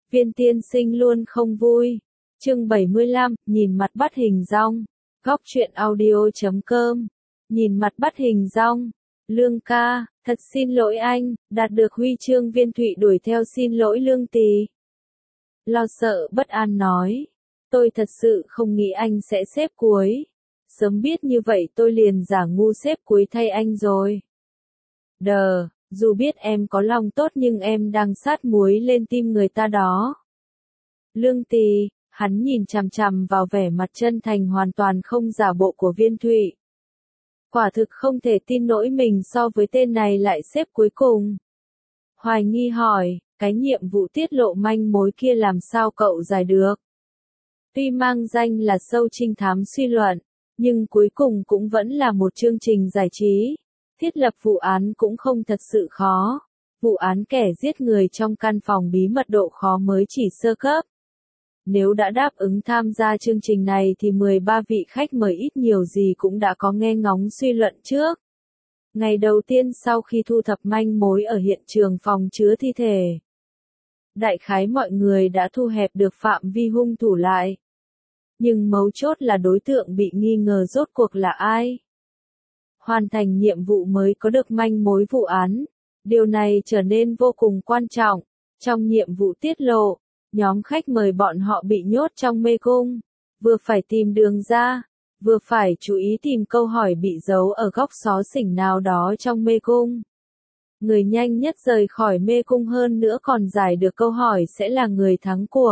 Viên tiên sinh luôn không vui. Chương 75, nhìn mặt bắt hình dong. Góc truyện audio.com. Nhìn mặt bắt hình dong. Lương ca, thật xin lỗi anh, đạt được huy chương Viên Thụy đuổi theo xin lỗi Lương Tì. Lo sợ bất an nói. Tôi thật sự không nghĩ anh sẽ xếp cuối. Sớm biết như vậy tôi liền giả ngu xếp cuối thay anh rồi. Dù biết em có lòng tốt nhưng em đang sát muối lên tim người ta đó. Lương Tì, hắn nhìn chằm chằm vào vẻ mặt chân thành hoàn toàn không giả bộ của Viên Thụy. Quả thực không thể tin nổi mình so với tên này lại xếp cuối cùng. Hoài nghi hỏi, cái nhiệm vụ tiết lộ manh mối kia làm sao cậu giải được? Tuy mang danh là show trinh thám suy luận, nhưng cuối cùng cũng vẫn là một chương trình giải trí. Thiết lập vụ án cũng không thật sự khó. Vụ án kẻ giết người trong căn phòng bí mật độ khó mới chỉ sơ cấp. Nếu đã đáp ứng tham gia chương trình này thì 13 vị khách mời ít nhiều gì cũng đã có nghe ngóng suy luận trước. Ngày đầu tiên sau khi thu thập manh mối ở hiện trường phòng chứa thi thể, đại khái mọi người đã thu hẹp được phạm vi hung thủ lại. Nhưng mấu chốt là đối tượng bị nghi ngờ rốt cuộc là ai. Hoàn thành nhiệm vụ mới có được manh mối vụ án. Điều này trở nên vô cùng quan trọng. Trong nhiệm vụ tiết lộ, nhóm khách mời bọn họ bị nhốt trong mê cung. Vừa phải tìm đường ra, vừa phải chú ý tìm câu hỏi bị giấu ở góc xó xỉnh nào đó trong mê cung. Người nhanh nhất rời khỏi mê cung hơn nữa còn giải được câu hỏi sẽ là người thắng cuộc.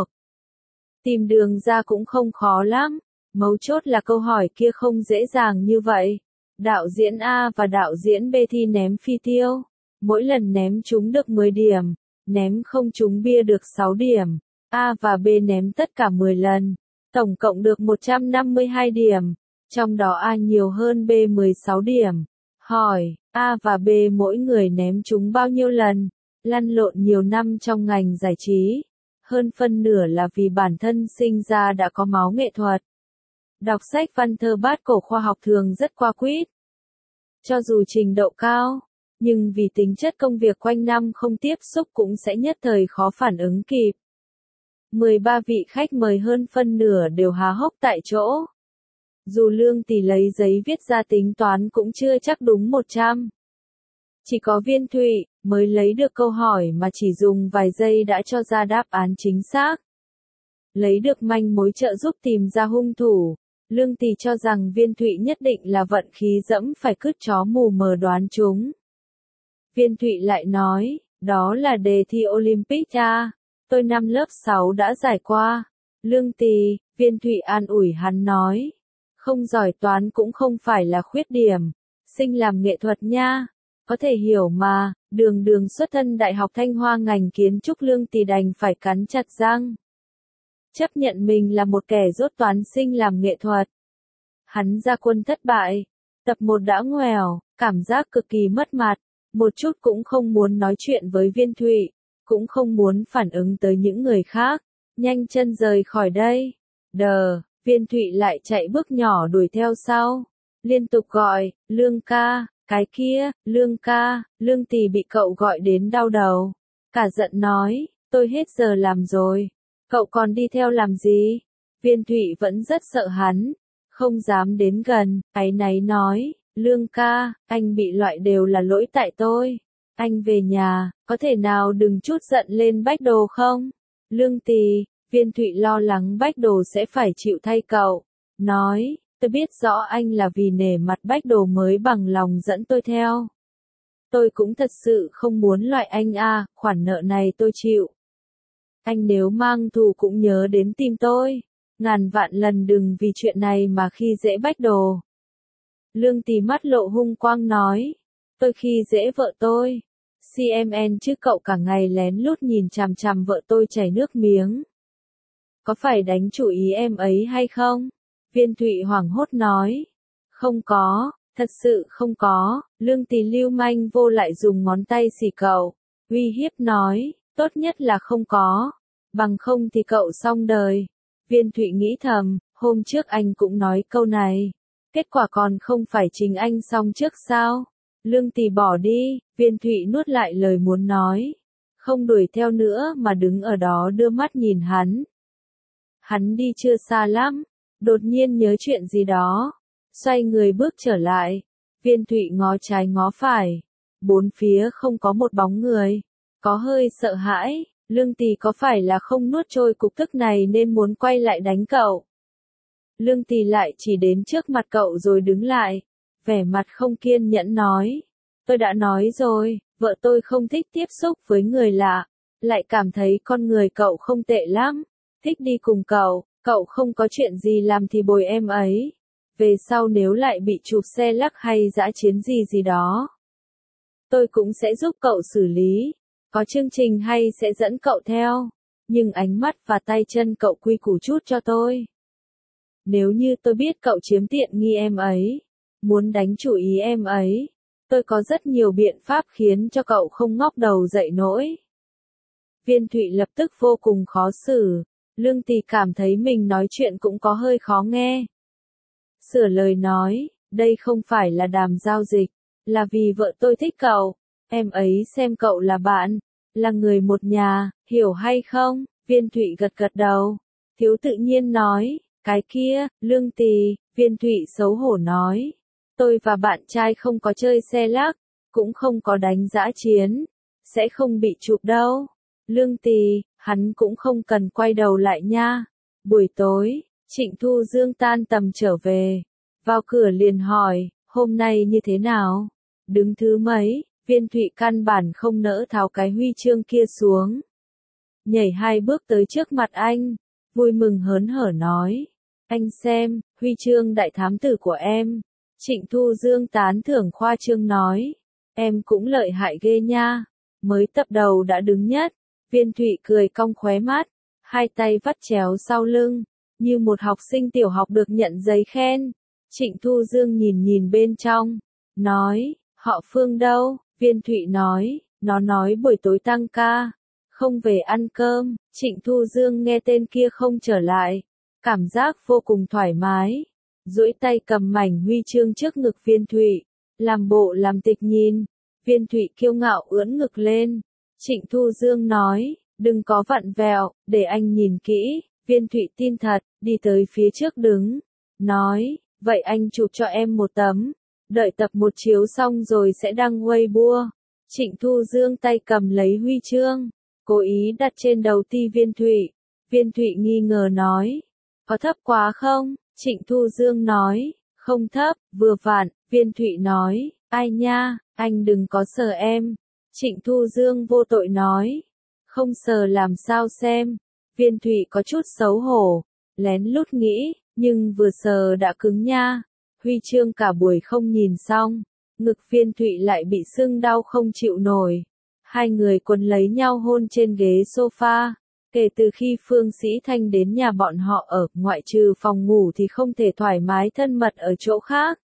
Tìm đường ra cũng không khó lắm. Mấu chốt là câu hỏi kia không dễ dàng như vậy. Đạo diễn A và đạo diễn B thi ném phi tiêu. Mỗi lần ném trúng được 10 điểm, ném không trúng bia được 6 điểm. A và B ném tất cả 10 lần, tổng cộng được 152 điểm. Trong đó A nhiều hơn B 16 điểm. Hỏi, A và B mỗi người ném trúng bao nhiêu lần? Lăn lộn nhiều năm trong ngành giải trí. Hơn phân nửa là vì bản thân sinh ra đã có máu nghệ thuật. Đọc sách văn thơ bát cổ khoa học thường rất qua quýt. Cho dù trình độ cao, nhưng vì tính chất công việc quanh năm không tiếp xúc cũng sẽ nhất thời khó phản ứng kịp. 13 vị khách mời hơn phân nửa đều há hốc tại chỗ. Dù Lương Tì lấy giấy viết ra tính toán cũng chưa chắc đúng 100. Chỉ có Viên Thụy mới lấy được câu hỏi mà chỉ dùng vài giây đã cho ra đáp án chính xác. Lấy được manh mối trợ giúp tìm ra hung thủ. Lương Tì cho rằng Viên Thụy nhất định là vận khí dẫm phải cứt chó mù mờ đoán chúng. Viên Thụy lại nói, đó là đề thi Olympic à, tôi năm lớp 6 đã giải qua. Lương Tì, Viên Thụy an ủi hắn nói, không giỏi toán cũng không phải là khuyết điểm, sinh làm nghệ thuật nha, có thể hiểu mà. Đường xuất thân Đại học Thanh Hoa ngành kiến trúc. Lương Tì đành phải cắn chặt răng. Chấp nhận mình là một kẻ dốt toán sinh làm nghệ thuật. Hắn ra quân thất bại. Tập 1 đã ngoèo, cảm giác cực kỳ mất mặt. Một chút cũng không muốn nói chuyện với Viên Thụy, cũng không muốn phản ứng tới những người khác. Nhanh chân rời khỏi đây. Viên Thụy lại chạy bước nhỏ đuổi theo sau. Liên tục gọi, Lương ca, cái kia, Lương ca. Lương Tì bị cậu gọi đến đau đầu. Cả giận nói, tôi hết giờ làm rồi. Cậu còn đi theo làm gì? Viên Thụy vẫn rất sợ hắn. Không dám đến gần, áy náy nói, Lương ca, anh bị loại đều là lỗi tại tôi. Anh về nhà, có thể nào đừng chút giận lên Bách Đồ không? Lương Tì, Viên Thụy lo lắng Bách Đồ sẽ phải chịu thay cậu. Nói, tôi biết rõ anh là vì nể mặt Bách Đồ mới bằng lòng dẫn tôi theo. Tôi cũng thật sự không muốn loại anh à, khoản nợ này tôi chịu. Anh nếu mang thù cũng nhớ đến tìm tôi. Ngàn vạn lần đừng vì chuyện này mà khi dễ Bách Đồ. Lương Tì mắt lộ hung quang nói. Tôi khi dễ vợ tôi. CMN chứ cậu cả ngày lén lút nhìn chằm chằm vợ tôi chảy nước miếng. Có phải đánh chủ ý em ấy hay không? Viên Thụy hoảng hốt nói. Không có, thật sự không có. Lương Tì lưu manh vô lại dùng ngón tay xì cậu. Uy hiếp nói, tốt nhất là không có. Bằng không thì cậu xong đời. Viên Thụy nghĩ thầm, hôm trước anh cũng nói câu này. Kết quả còn không phải chính anh xong trước sao? Lương Tì bỏ đi. Viên Thụy nuốt lại lời muốn nói. không đuổi theo nữa mà đứng ở đó đưa mắt nhìn hắn. Hắn đi chưa xa lắm, đột nhiên nhớ chuyện gì đó, xoay người bước trở lại. Viên Thụy ngó trái ngó phải, bốn phía không có một bóng người, có hơi sợ hãi, Lương Tì có phải là không nuốt trôi cục tức này nên muốn quay lại đánh cậu? Lương Tì lại chỉ đến trước mặt cậu rồi đứng lại, vẻ mặt không kiên nhẫn nói, tôi đã nói rồi, vợ tôi không thích tiếp xúc với người lạ, lại cảm thấy con người cậu không tệ lắm, thích đi cùng cậu không có chuyện gì làm thì bồi em ấy. Về sau nếu lại bị chụp xe lắc hay dã chiến gì gì đó, tôi cũng sẽ giúp cậu xử lý, có chương trình hay sẽ dẫn cậu theo, nhưng ánh mắt và tay chân cậu quy củ chút cho tôi. Nếu như tôi biết cậu chiếm tiện nghi em ấy, muốn đánh chủ ý em ấy, tôi có rất nhiều biện pháp khiến cho cậu không ngóc đầu dậy nổi. Viên Thụy lập tức vô cùng khó xử, Lương Tì cảm thấy mình nói chuyện cũng có hơi khó nghe. Sửa lời nói, đây không phải là đàm giao dịch, là vì vợ tôi thích cậu, em ấy xem cậu là bạn, là người một nhà, hiểu hay không? Viên Thụy gật gật đầu, thiếu tự nhiên nói, cái kia, Lương Tì, Viên Thụy xấu hổ nói, tôi và bạn trai không có chơi xe lắc, cũng không có đánh dã chiến, sẽ không bị chụp đâu. Lương Tì, hắn cũng không cần quay đầu lại nha. Buổi tối, Trịnh Thu Dương tan tầm trở về, vào cửa liền hỏi, hôm nay như thế nào? Đứng thứ mấy? Viên Thụy căn bản không nỡ tháo cái huy chương kia xuống. Nhảy 2 bước tới trước mặt anh, vui mừng hớn hở nói, anh xem, huy chương đại thám tử của em. Trịnh Thu Dương tán thưởng khoa trương nói, em cũng lợi hại ghê nha, mới tập đầu đã đứng nhất. Viên Thụy cười cong khóe mắt, hai tay vắt chéo sau lưng, như một học sinh tiểu học được nhận giấy khen. Trịnh Thu Dương nhìn nhìn bên trong, nói, họ Phương đâu? Viên Thụy nói, nó nói buổi tối tăng ca, không về ăn cơm. Trịnh Thu Dương nghe tên kia không trở lại, cảm giác vô cùng thoải mái, duỗi tay cầm mảnh huy chương trước ngực Viên Thụy, làm bộ làm tịch nhìn. Viên Thụy kiêu ngạo ưỡn ngực lên. Trịnh Thu Dương nói, đừng có vặn vẹo, để anh nhìn kỹ. Viên Thụy tin thật, đi tới phía trước đứng, nói, vậy anh chụp cho em một tấm, đợi tập 1 chiếu xong rồi sẽ đăng Weibo. Trịnh Thu Dương tay cầm lấy huy chương, cố ý đặt trên đầu ti Viên Thụy. Viên Thụy nghi ngờ nói, có thấp quá không? Trịnh Thu Dương nói, không thấp, vừa vặn. Viên Thụy nói, ai nha, anh đừng có sờ em. Trịnh Thu Dương vô tội nói, không sờ làm sao xem. Viên Thụy có chút xấu hổ, lén lút nghĩ, nhưng vừa sờ đã cứng nha. Huy chương cả buổi không nhìn xong, ngực Viên Thụy lại bị sưng đau không chịu nổi. Hai người quấn lấy nhau hôn trên ghế sofa. Kể từ khi Phương Sĩ Thanh đến nhà bọn họ ở, ngoại trừ phòng ngủ thì không thể thoải mái thân mật ở chỗ khác.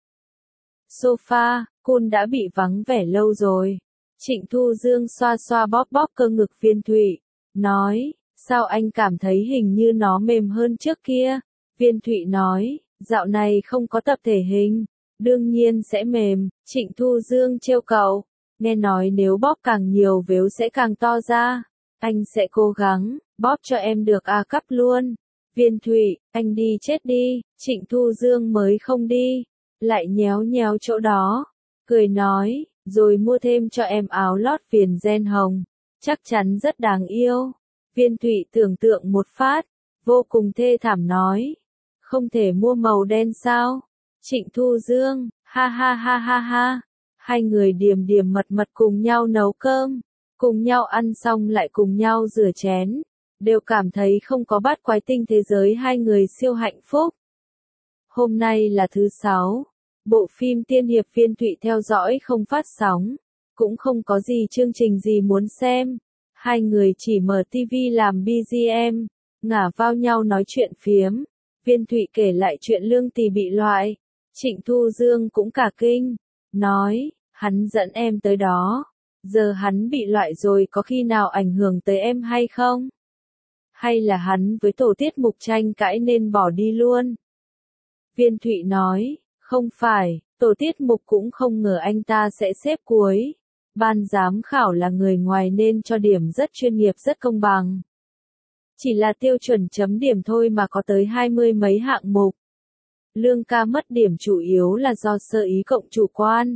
Sofa, Cun đã bị vắng vẻ lâu rồi. Trịnh Thu Dương xoa xoa bóp bóp cơ ngực Viên Thụy, nói, sao anh cảm thấy hình như nó mềm hơn trước kia? Viên Thụy nói, dạo này không có tập thể hình, đương nhiên sẽ mềm. Trịnh Thu Dương trêu cậu, nghe nói nếu bóp càng nhiều vếu sẽ càng to ra, anh sẽ cố gắng, bóp cho em được A cấp luôn. Viên Thụy, anh đi chết đi. Trịnh Thu Dương mới không đi, lại nhéo nhéo chỗ đó, cười nói, rồi mua thêm cho em áo lót viền ren hồng, chắc chắn rất đáng yêu. Viên Thụy tưởng tượng một phát, vô cùng thê thảm nói, không thể mua màu đen sao? Trịnh Thu Dương, ha ha ha ha ha. Hai người điềm điềm mật mật cùng nhau nấu cơm, cùng nhau ăn xong lại cùng nhau rửa chén, đều cảm thấy không có bát quái tinh thế giới, hai người siêu hạnh phúc. Hôm nay là thứ 6, bộ phim tiên hiệp Viên Thụy theo dõi không phát sóng, cũng không có gì chương trình gì muốn xem. Hai người chỉ mở tivi làm BGM, ngả vào nhau nói chuyện phiếm. Viên Thụy kể lại chuyện Lương Tì bị loại. Trịnh Thu Dương cũng cả kinh, nói, hắn dẫn em tới đó, giờ hắn bị loại rồi có khi nào ảnh hưởng tới em hay không? Hay là hắn với tổ tiết mục tranh cãi nên bỏ đi luôn? Viên Thụy nói, không phải, tổ tiết mục cũng không ngờ anh ta sẽ xếp cuối. Ban giám khảo là người ngoài nên cho điểm rất chuyên nghiệp rất công bằng. Chỉ là tiêu chuẩn chấm điểm thôi mà có tới 20 mấy hạng mục. Lương ca mất điểm chủ yếu là do sơ ý cộng chủ quan.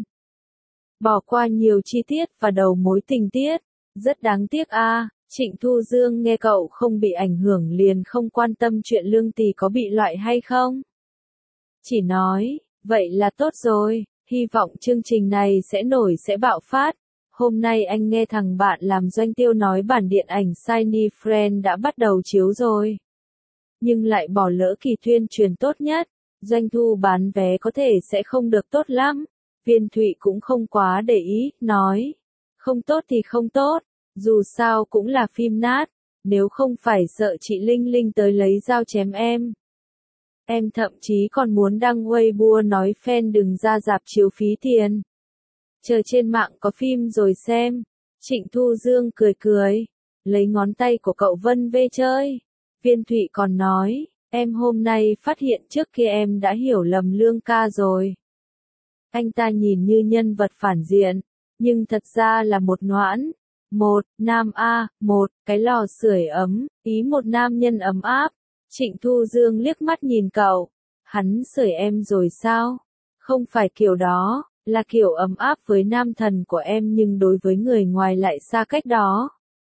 Bỏ qua nhiều chi tiết và đầu mối tình tiết. Rất đáng tiếc a. Trịnh Thu Dương nghe cậu không bị ảnh hưởng liền không quan tâm chuyện Lương Tì có bị loại hay không. Chỉ nói, vậy là tốt rồi, hy vọng chương trình này sẽ nổi sẽ bạo phát. Hôm nay anh nghe thằng bạn làm doanh tiêu nói bản điện ảnh Shiny Friend đã bắt đầu chiếu rồi. Nhưng lại bỏ lỡ kỳ tuyên truyền tốt nhất. Doanh thu bán vé có thể sẽ không được tốt lắm. Viên Thụy cũng không quá để ý, nói. Không tốt thì không tốt, dù sao cũng là phim nát. Nếu không phải sợ chị Linh Linh tới lấy dao chém em. Em thậm chí còn muốn đăng Weibo nói fan đừng ra rạp chiếu phí tiền. Chờ trên mạng có phim rồi xem. Trịnh Thu Dương cười cười. Lấy ngón tay của cậu vân vê chơi. Viên Thụy còn nói. Em hôm nay phát hiện trước kia em đã hiểu lầm Lương ca rồi. Anh ta nhìn như nhân vật phản diện. Nhưng thật ra là một noãn. Một, nam A, một, cái lò sưởi ấm, ý một nam nhân ấm áp. Trịnh Thu Dương liếc mắt nhìn cậu. Hắn sưởi em rồi sao? Không phải kiểu đó, là kiểu ấm áp với nam thần của em nhưng đối với người ngoài lại xa cách đó.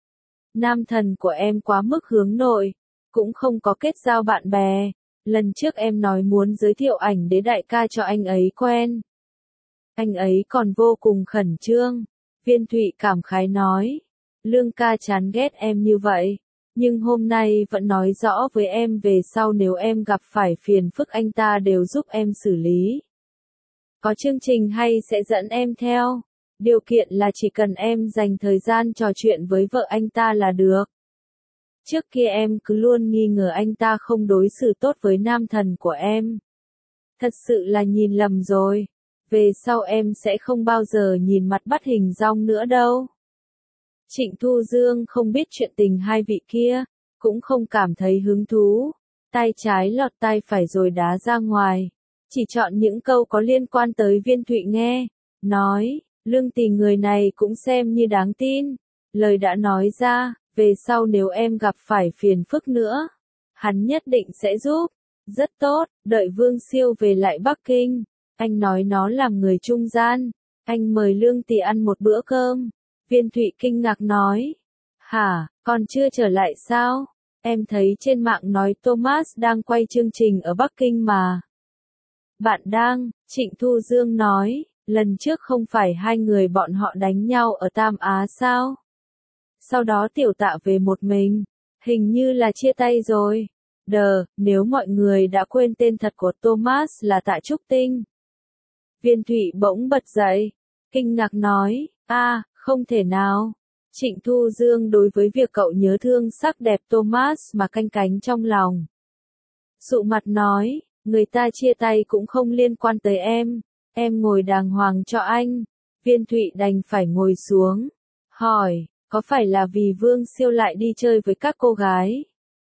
Nam thần của em quá mức hướng nội, cũng không có kết giao bạn bè. Lần trước em nói muốn giới thiệu ảnh đế đại ca cho anh ấy quen. Anh ấy còn vô cùng khẩn trương. Viên Thụy cảm khái nói. Lương ca chán ghét em như vậy. Nhưng hôm nay vẫn nói rõ với em về sau nếu em gặp phải phiền phức anh ta đều giúp em xử lý. Có chương trình hay sẽ dẫn em theo. Điều kiện là chỉ cần em dành thời gian trò chuyện với vợ anh ta là được. Trước kia em cứ luôn nghi ngờ anh ta không đối xử tốt với nam thần của em. Thật sự là nhìn lầm rồi. Về sau em sẽ không bao giờ nhìn mặt bắt hình dong nữa đâu. Trịnh Thu Dương không biết chuyện tình hai vị kia, cũng không cảm thấy hứng thú. Tay trái lọt tay phải rồi đá ra ngoài. Chỉ chọn những câu có liên quan tới Viên Thụy nghe. Nói, Lương Tì người này cũng xem như đáng tin. Lời đã nói ra, về sau nếu em gặp phải phiền phức nữa, hắn nhất định sẽ giúp. Rất tốt, đợi Vương Siêu về lại Bắc Kinh. Anh nói nó làm người trung gian. Anh mời Lương Tì ăn một bữa cơm. Viên Thụy kinh ngạc nói. Hả, còn chưa trở lại sao? Em thấy trên mạng nói Thomas đang quay chương trình ở Bắc Kinh mà. Bạn đang, Trịnh Thu Dương nói, lần trước không phải hai người bọn họ đánh nhau ở Tam Á sao? Sau đó Tiểu Tạ về một mình, hình như là chia tay rồi. Nếu mọi người đã quên tên thật của Thomas là Tạ Trúc Tinh. Viên Thụy bỗng bật dậy, kinh ngạc nói, không thể nào. Trịnh Thu Dương đối với việc cậu nhớ thương sắc đẹp Thomas mà canh cánh trong lòng. Sụ mặt nói, người ta chia tay cũng không liên quan tới em ngồi đàng hoàng cho anh. Viên Thụy đành phải ngồi xuống, hỏi, có phải là vì Vương Siêu lại đi chơi với các cô gái?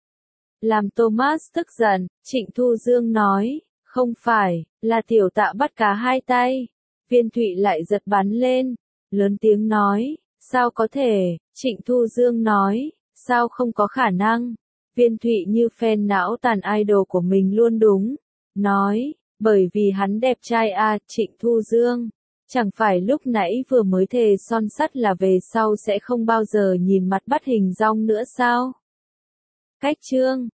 Làm Thomas tức giận, Trịnh Thu Dương nói, không phải, là Tiểu Tạ bắt cá hai tay. Viên Thụy lại giật bắn lên, lớn tiếng nói, sao có thể? Trịnh Thu Dương nói, sao không có khả năng? Viên Thụy như fan não tàn idol của mình luôn đúng. Nói, bởi vì hắn đẹp trai Trịnh Thu Dương. Chẳng phải lúc nãy vừa mới thề son sắt là về sau sẽ không bao giờ nhìn mặt bắt hình dong nữa sao? Cách chương